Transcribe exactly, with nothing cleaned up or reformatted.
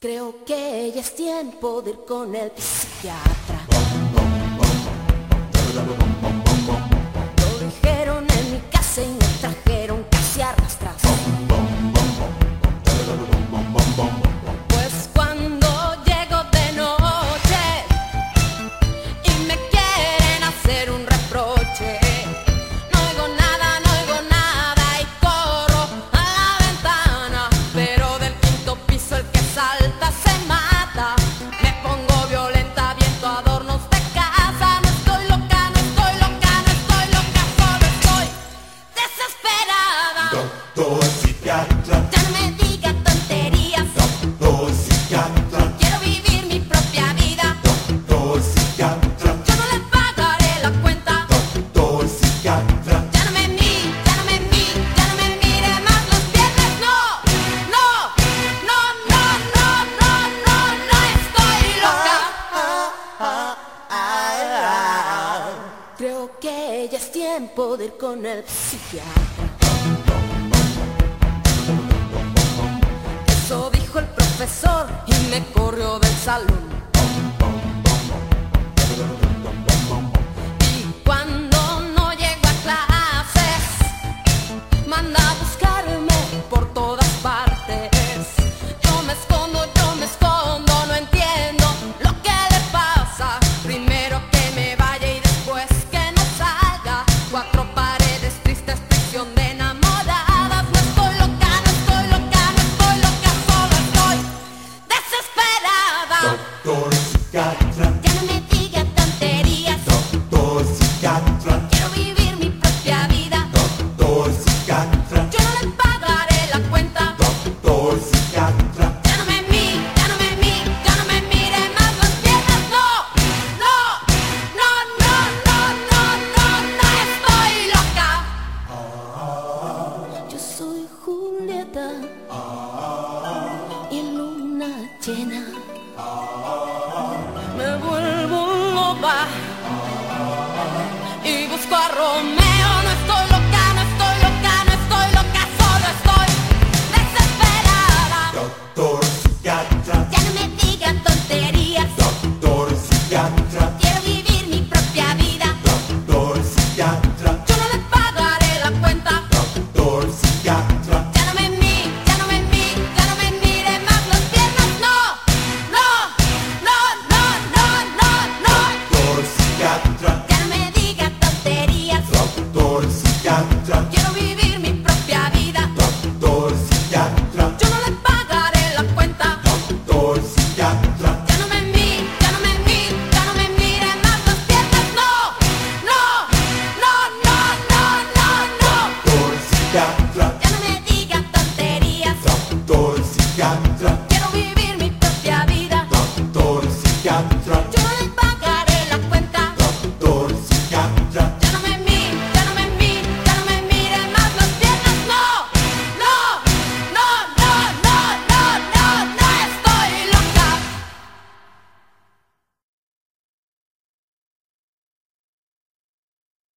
Creo que ya es tiempo de ir con el psiquiatra. Lo dijeron en mi casa y me trajeron casi arrastras. Pues cuando llego de noche y me quieren hacer un reproche, no oigo nada, no oigo nada y corro a la ventana, pero del quinto piso el que salta se mata. Me pongo violenta, viento adornos de casa. No estoy loca, no estoy loca, no estoy loca, solo estoy desesperada. Doctor psiquiatra, Ya no me diga tonterías, doctor psiquiatra, quiero vivir mi propia vida. doctor psiquiatra, Yo no le pagaré la cuenta. doctor psiquiatra, Ya no me mire, ya no me mire, ya no me mire más los viernes. No, no, no, no, no, no, no, no estoy loca. Creo que ya es tiempo de ir con el psiquiatra. Eso dijo el profesor y me corrió del salón.